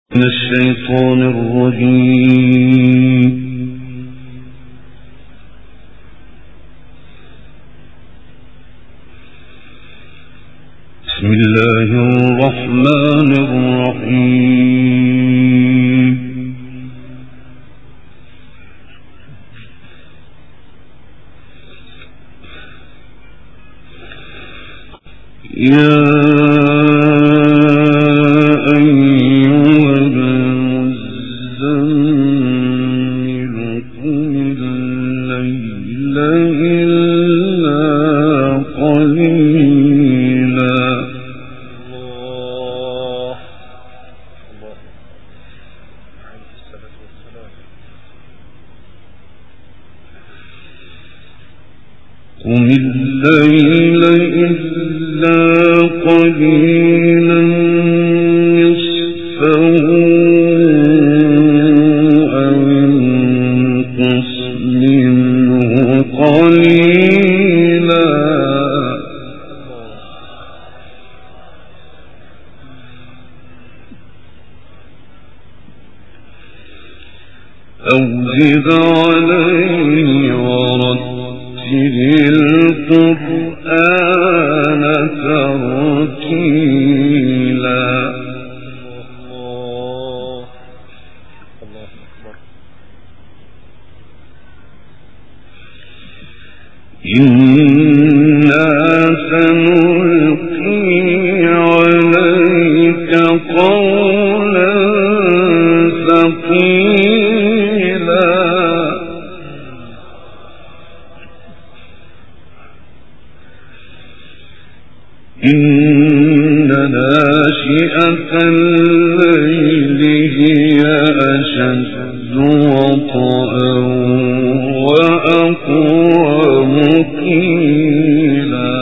من الشيطان الرجيم. بسم الله الرحمن الرحيم. يا قم الليل إلا قليلا نصفه أو انقص منه قليلا أو زد عليه ورتل القرآن ترتيلا. إنا سنلقي عليك قولا ثقيلا. إن ناشئة الليل هي أشد وطئا وأقوم قيلا.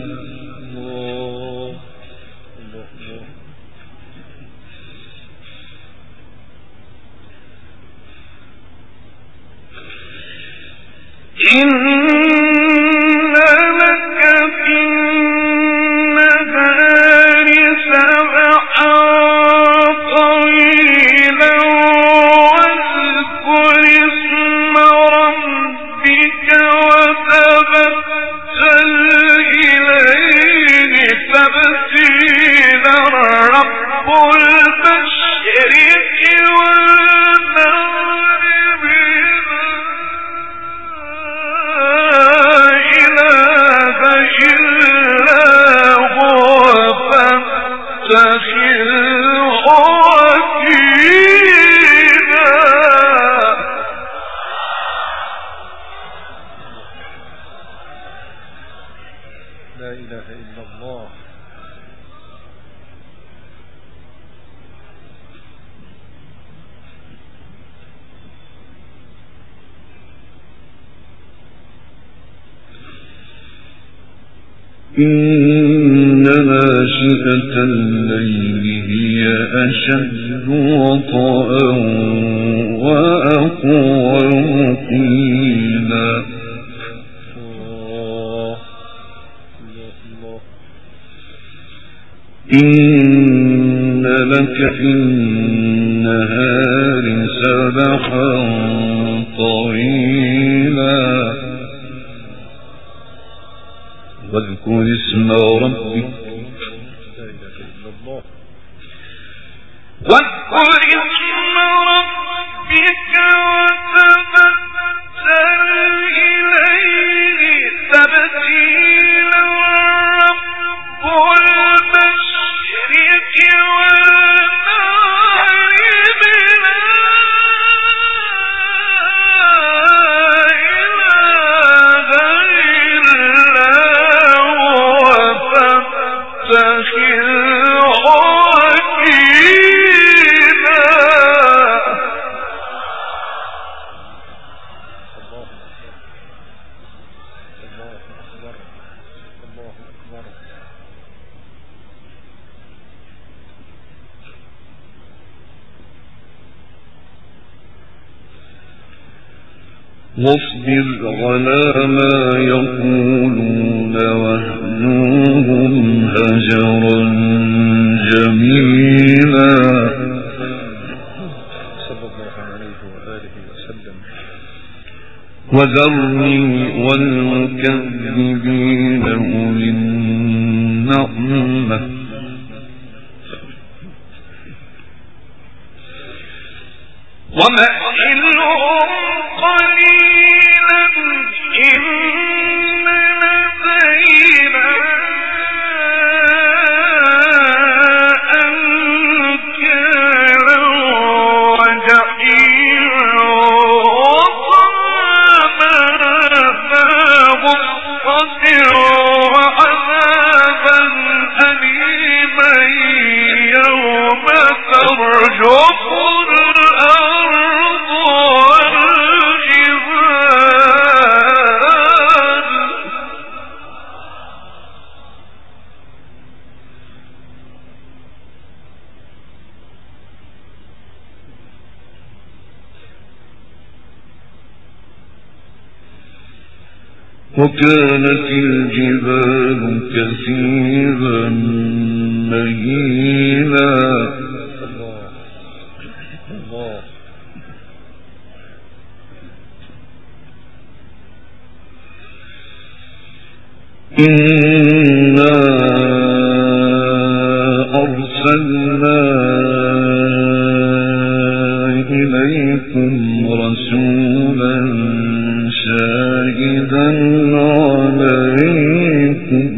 لا إله إلا الله. إن ناشئة الليل هي أشد وطئا وأقوم قيلا. إن لك في النهار سبحا طويلا واذكر اسم ربك وتبتل إليه تبتيلا. رب المشرق والمغرب لا إله إلا هو فاتخذه وكيلا. واصبر على ما يقولون واهجرهم هجرا جميلا. وذرني والمكذبين أولي النعمة ومهلهم قليلا إن لدينا أنكالا وجحيما وطعاما ذا غصة وعذابا أليما يوم ترجف وكانت الجبال كثيبا مهيلا إنا أرسلنا إليكم رسولا شاهدا عليكم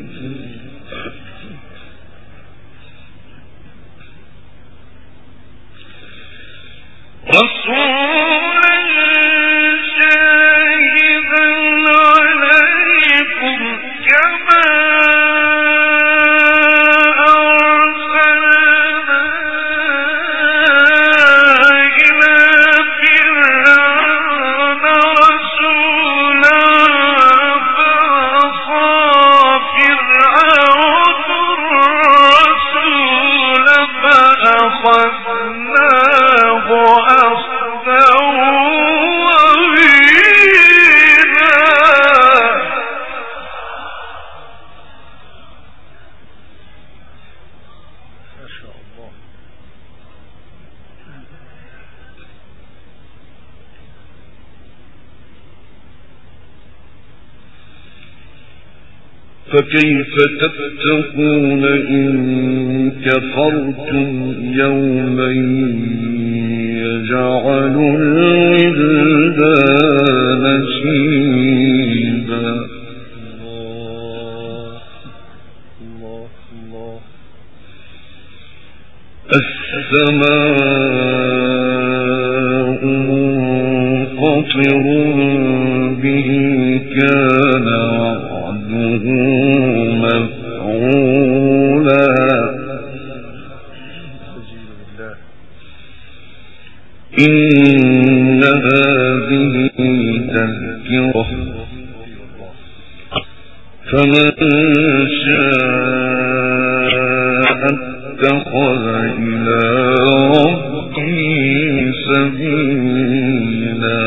فكيف تتقون إن كفرتم يوما يجعل الولدان شيبا السماء منفطر به كان وعده مفعولا إن هذه تذكرة فمن شاء اتخذ إلى ربه سبيلا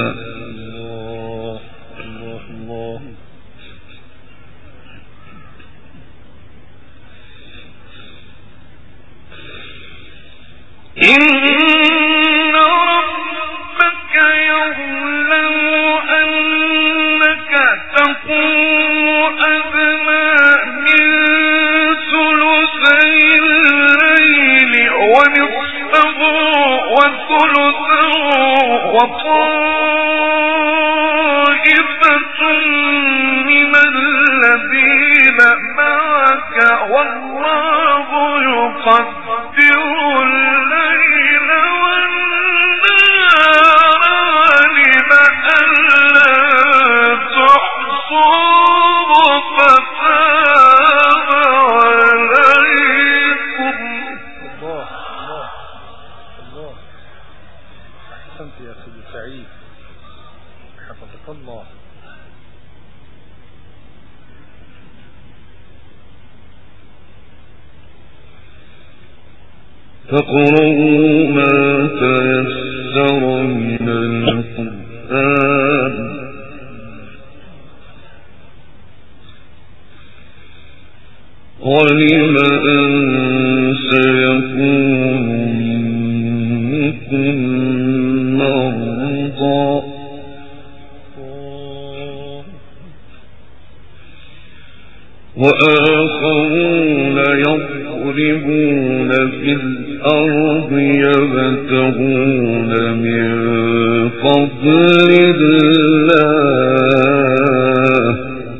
إن ربك يعلم أنك تقوم أدنى من ثلثي الليل ونصفه وثلثه وطائفة من الذين معك والله يقدر الليل والنهار علم أن لا تحصوا فتاب عليكم. الله أحسنت يا سيدي سعيد، حفظك الله. فاقرؤوا ما تيسر من القرآن علم أن سيكون منكم مرضى وآخرون يضربون في الأرض يبتغون من فضل الله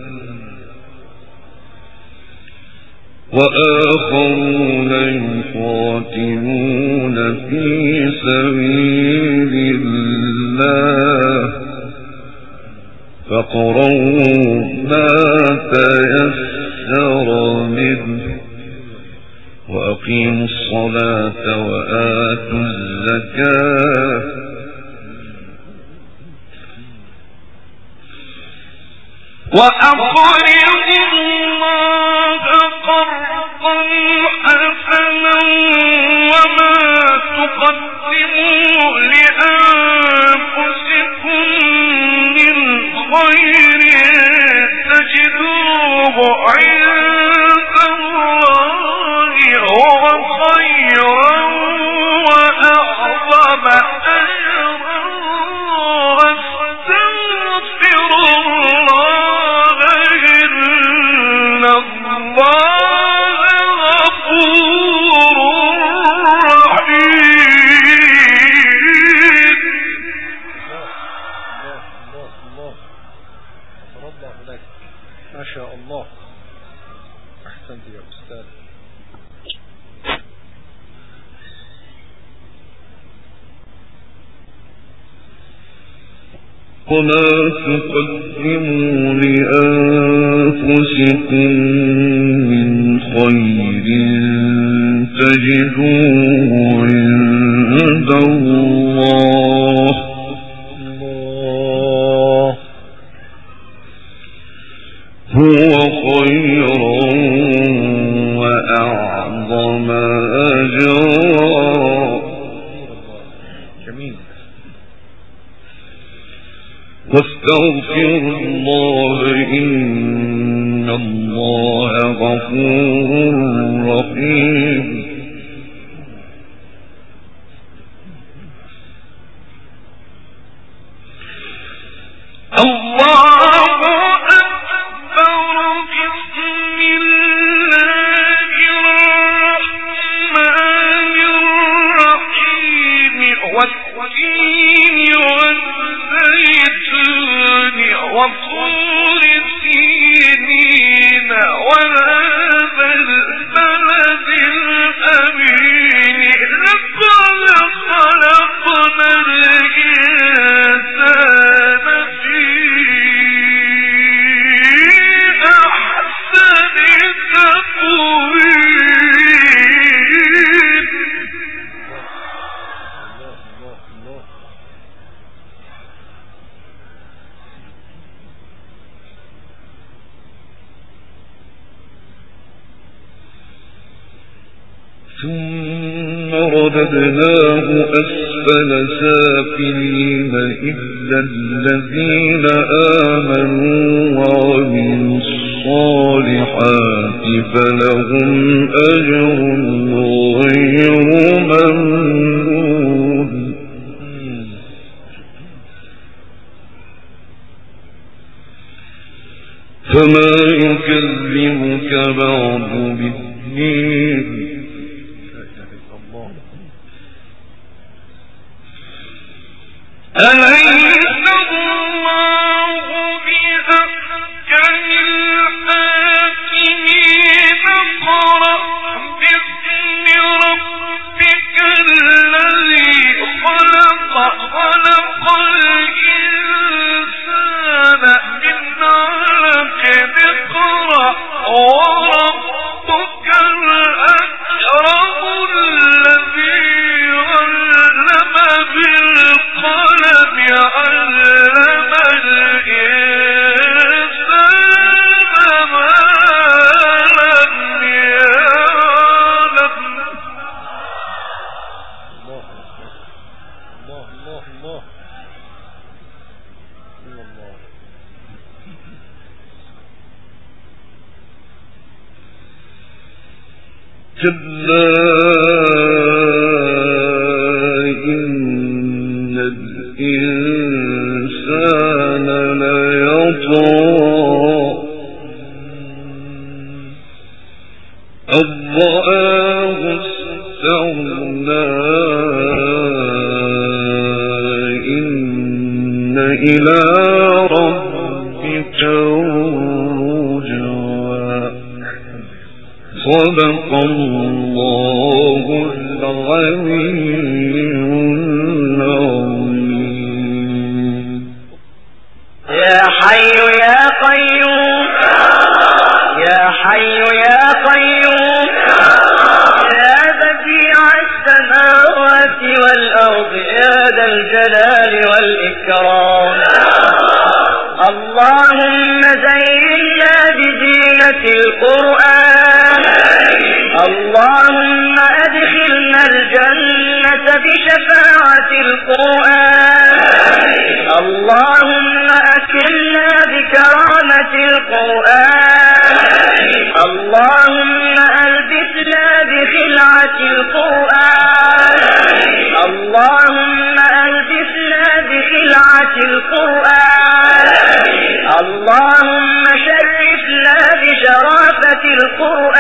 وآخرون يقاتلون في سبيل الله فاقرؤوا ما تيسر منه وأقيموا الصلاة وآتوا الزكاة وأقرضوا الله قرضا حسنا وما تقدموا لأنفسكم من خير تجدوه عند الله هو خيرا وأعظم أجرا واستغفروا الله إن الله غفور رحيم. ما شاء الله. أحسنت يا أستاذ. وما تقدموا لأنفسكم من خير تجدوه عند الله هو خيرا وأعظم أجرا. جميل. واستغفروا الله إن الله غفور رحيم. وطور سينين وهذا البلد الأمين لقد خلقنا الإنسان في أحسن تقويم. ثم رددناه أسفل سافلين إلا الذين آمنوا وعملوا الصالحات فلهم أجر غير ممنون. فما يكذبك بعد بالدين أليس الله بأحكم الحاكمين اقرأ باسم ربك الذي خلق الإنسان من علق اقرأ وربك الأكرم الذي علم بالقلم علم الإنسان ما لم يعلم. الله. كلا إن الإنسان ليطغى إلى ربك الرجعى. صدق الله العلي العظيم. يا حي يا قيوم يا حي يا قيوم يا بديع السماوات والأرض يا ذا الجلال والإكرام. اللهم زينا بزينة القرآن. اللهم أدخلنا الجنة بشفاعة القرآن. اللهم أكرمنا بكرامة القرآن. اللهم ألبسنا بخلعة القرآن. اللهم ألبسنا بخلعة القرآن. اللهم شرفنا بشرافة القرآن.